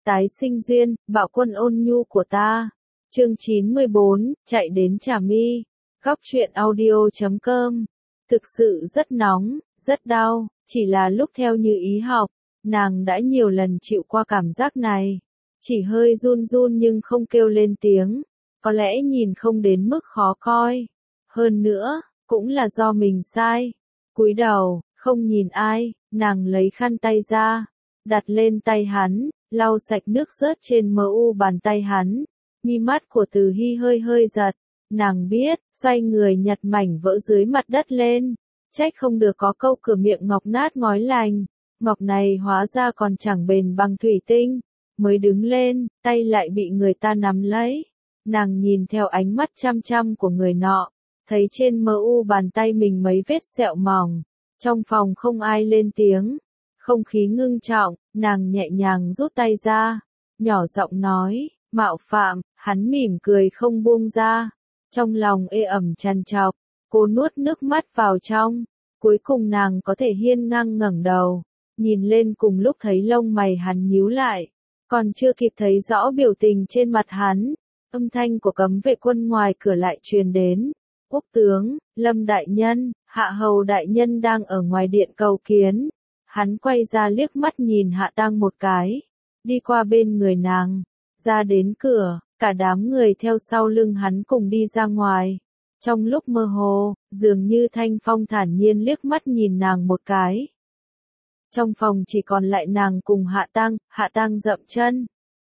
Tái sinh duyên, bạo quân ôn nhu của ta. Chương 94, chạy đến Trà My. Góc truyện audio.com. Thực sự rất nóng, rất đau, chỉ là lúc theo như ý học, nàng đã nhiều lần chịu qua cảm giác này. Chỉ hơi run run nhưng không kêu lên tiếng, có lẽ nhìn không đến mức khó coi. Hơn nữa, cũng là do mình sai. Cúi đầu, không nhìn ai, nàng lấy khăn tay ra, đặt lên tay hắn, lau sạch nước rớt trên mu bàn tay hắn. Mi mắt của Từ Hy hơi hơi giật, nàng biết, xoay người nhặt mảnh vỡ dưới mặt đất lên. Trách không được có câu cửa miệng ngọc nát ngói lành, ngọc này hóa ra còn chẳng bền bằng thủy tinh. Mới đứng lên, tay lại bị người ta nắm lấy. Nàng nhìn theo ánh mắt chăm chăm của người nọ, thấy trên mu bàn tay mình mấy vết sẹo mỏng. Trong phòng không ai lên tiếng, không khí ngưng trọng, nàng nhẹ nhàng rút tay ra, nhỏ giọng nói, mạo phạm. Hắn mỉm cười không buông ra, trong lòng ê ẩm trằn trọc, cô nuốt nước mắt vào trong. Cuối cùng nàng có thể hiên ngang ngẩng đầu, nhìn lên cùng lúc thấy lông mày hắn nhíu lại, còn chưa kịp thấy rõ biểu tình trên mặt hắn, âm thanh của cấm vệ quân ngoài cửa lại truyền đến. Quốc tướng, Lâm đại nhân, Hạ hầu đại nhân đang ở ngoài điện cầu kiến. Hắn quay ra liếc mắt nhìn Hạ Tang một cái, đi qua bên người nàng, ra đến cửa, cả đám người theo sau lưng hắn cùng đi ra ngoài. Trong lúc mơ hồ, dường như Thanh Phong thản nhiên liếc mắt nhìn nàng một cái. Trong phòng chỉ còn lại nàng cùng Hạ Tang dậm chân.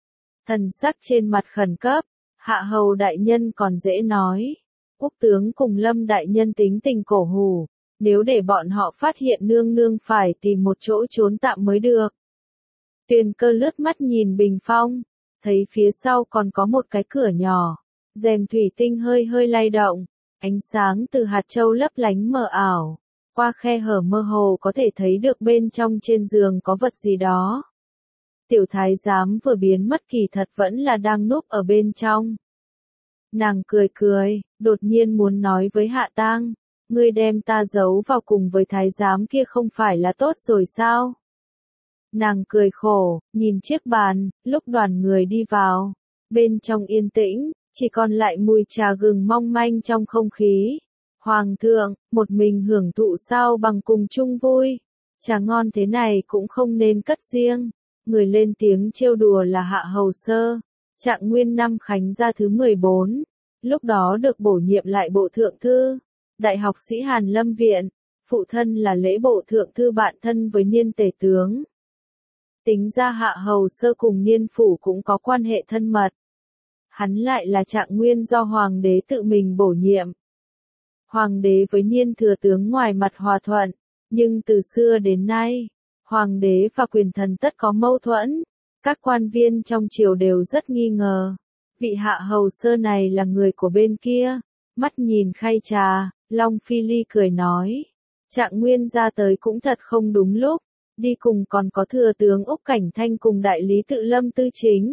Thần sắc trên mặt khẩn cấp, Hạ hầu đại nhân còn dễ nói. Quốc tướng cùng Lâm đại nhân tính tình cổ hủ, nếu để bọn họ phát hiện nương nương phải tìm một chỗ trốn tạm mới được. Tuyền Cơ lướt mắt nhìn bình phong, thấy phía sau còn có một cái cửa nhỏ, rèm thủy tinh hơi hơi lay động, ánh sáng từ hạt châu lấp lánh mờ ảo, qua khe hở mơ hồ có thể thấy được bên trong trên giường có vật gì đó. Tiểu thái giám vừa biến mất kỳ thật vẫn là đang núp ở bên trong. Nàng cười cười, đột nhiên muốn nói với Hạ Tang, ngươi đem ta giấu vào cùng với thái giám kia không phải là tốt rồi sao? Nàng cười khổ, nhìn chiếc bàn, lúc đoàn người đi vào, bên trong yên tĩnh, chỉ còn lại mùi trà gừng mong manh trong không khí. Hoàng thượng, một mình hưởng thụ sao bằng cùng chung vui, trà ngon thế này cũng không nên cất riêng. Người lên tiếng trêu đùa là Hạ hầu sơ, Trạng Nguyên năm Khánh gia thứ 14, lúc đó được bổ nhiệm lại bộ thượng thư, Đại học sĩ Hàn Lâm Viện, phụ thân là lễ bộ thượng thư bạn thân với Niên tể tướng. Tính ra Hạ hầu sơ cùng Niên phủ cũng có quan hệ thân mật. Hắn lại là Trạng Nguyên do Hoàng đế tự mình bổ nhiệm. Hoàng đế với Niên thừa tướng ngoài mặt hòa thuận, nhưng từ xưa đến nay, Hoàng đế và quyền thần tất có mâu thuẫn. Các quan viên trong triều đều rất nghi ngờ, vị Hạ hầu sơ này là người của bên kia. Mắt nhìn khay trà, Long Phi Ly cười nói, Trạng Nguyên ra tới cũng thật không đúng lúc, đi cùng còn có thừa tướng Úc Cảnh Thanh cùng đại lý tự Lâm Tư Chính.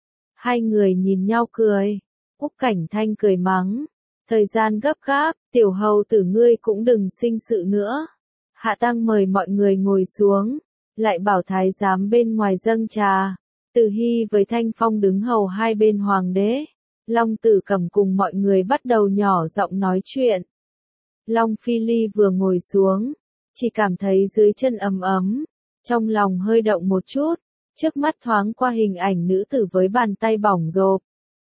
Hai người nhìn nhau cười, Úc Cảnh Thanh cười mắng, thời gian gấp gáp, tiểu hầu tử ngươi cũng đừng sinh sự nữa. Hạ Tang mời mọi người ngồi xuống, lại bảo thái giám bên ngoài dâng trà. Từ Hy với Thanh Phong đứng hầu hai bên hoàng đế. Long Tử Cẩm cùng mọi người bắt đầu nhỏ giọng nói chuyện. Long Phi Ly vừa ngồi xuống, chỉ cảm thấy dưới chân ấm ấm, trong lòng hơi động một chút, trước mắt thoáng qua hình ảnh nữ tử với bàn tay bỏng rộp.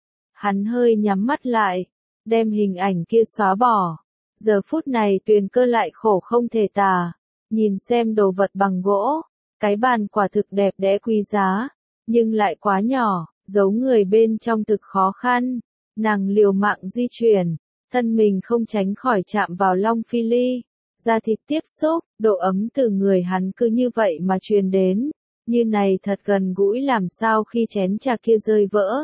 Hắn hơi nhắm mắt lại, đem hình ảnh kia xóa bỏ. Giờ phút này Tuyền Cơ lại khổ không thể tả, nhìn xem đồ vật bằng gỗ, cái bàn quả thực đẹp đẽ quý giá, nhưng lại quá nhỏ, giấu người bên trong thực khó khăn. Nàng liều mạng di chuyển, thân mình không tránh khỏi chạm vào Long Phi Ly, da thịt tiếp xúc, độ ấm từ người hắn cứ như vậy mà truyền đến, như này thật gần gũi làm sao khi chén trà kia rơi vỡ.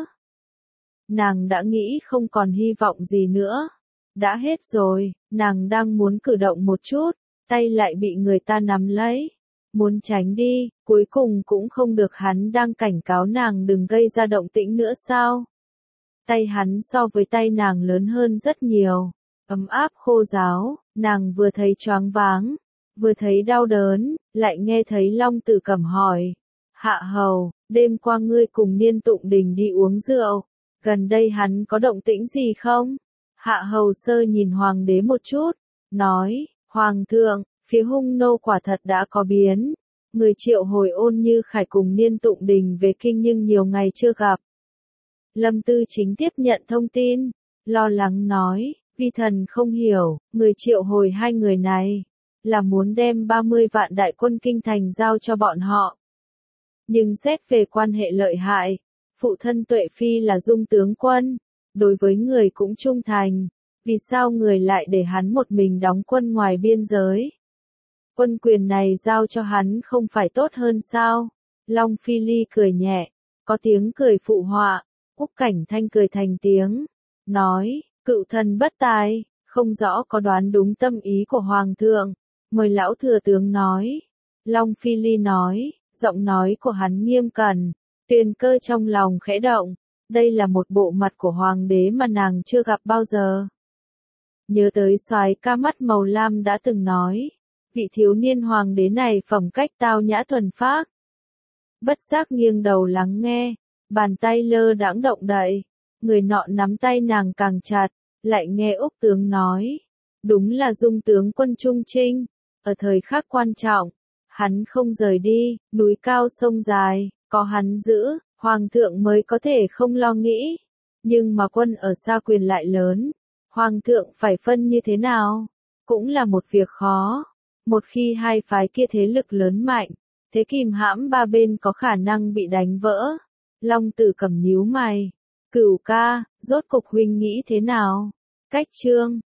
Nàng đã nghĩ không còn hy vọng gì nữa, đã hết rồi, nàng đang muốn cử động một chút, tay lại bị người ta nắm lấy. Muốn tránh đi, cuối cùng cũng không được, hắn đang cảnh cáo nàng đừng gây ra động tĩnh nữa sao. Tay hắn so với tay nàng lớn hơn rất nhiều, ấm áp khô ráo, nàng vừa thấy choáng váng, vừa thấy đau đớn, lại nghe thấy Long Tử Cẩm hỏi, Hạ hầu, đêm qua ngươi cùng Niên Tụng Đình đi uống rượu, gần đây hắn có động tĩnh gì không? Hạ Hầu Sơ nhìn hoàng đế một chút, nói, Hoàng thượng, phía Hung Nô quả thật đã có biến. Người triệu hồi Ôn Như Khải cùng Niên Tụng Đình về kinh nhưng nhiều ngày chưa gặp. Lâm Tư Chính tiếp nhận thông tin, lo lắng nói, vi thần không hiểu, người triệu hồi hai người này, là muốn đem 30 vạn đại quân kinh thành giao cho bọn họ. Nhưng xét về quan hệ lợi hại, phụ thân Tuệ Phi là Dung tướng quân, đối với người cũng trung thành, vì sao người lại để hắn một mình đóng quân ngoài biên giới? Quân quyền này giao cho hắn không phải tốt hơn sao? Long Phi Ly cười nhẹ, có tiếng cười phụ họa, Úc Cảnh Thanh cười thành tiếng, nói, cựu thần bất tài, không rõ có đoán đúng tâm ý của Hoàng thượng, mời lão thừa tướng nói. Long Phi Ly nói, giọng nói của hắn nghiêm cẩn, Tuyền Cơ trong lòng khẽ động, đây là một bộ mặt của hoàng đế mà nàng chưa gặp bao giờ. Nhớ tới soái ca mắt màu lam đã từng nói, vị thiếu niên hoàng đế này phẩm cách tao nhã thuần phác. Bất giác nghiêng đầu lắng nghe, bàn tay lơ đãng động đậy, người nọ nắm tay nàng càng chặt, lại nghe Úc tướng nói, đúng là Dung tướng quân trung trinh, ở thời khắc quan trọng, hắn không rời đi, núi cao sông dài, có hắn giữ, hoàng thượng mới có thể không lo nghĩ. Nhưng mà quân ở xa quyền lại lớn, hoàng thượng phải phân như thế nào, cũng là một việc khó. Một khi hai phái kia thế lực lớn mạnh, thế kìm hãm ba bên có khả năng bị đánh vỡ. Long Tử Cẩm nhíu mày, Cửu ca, rốt cục huynh nghĩ thế nào? Cách chương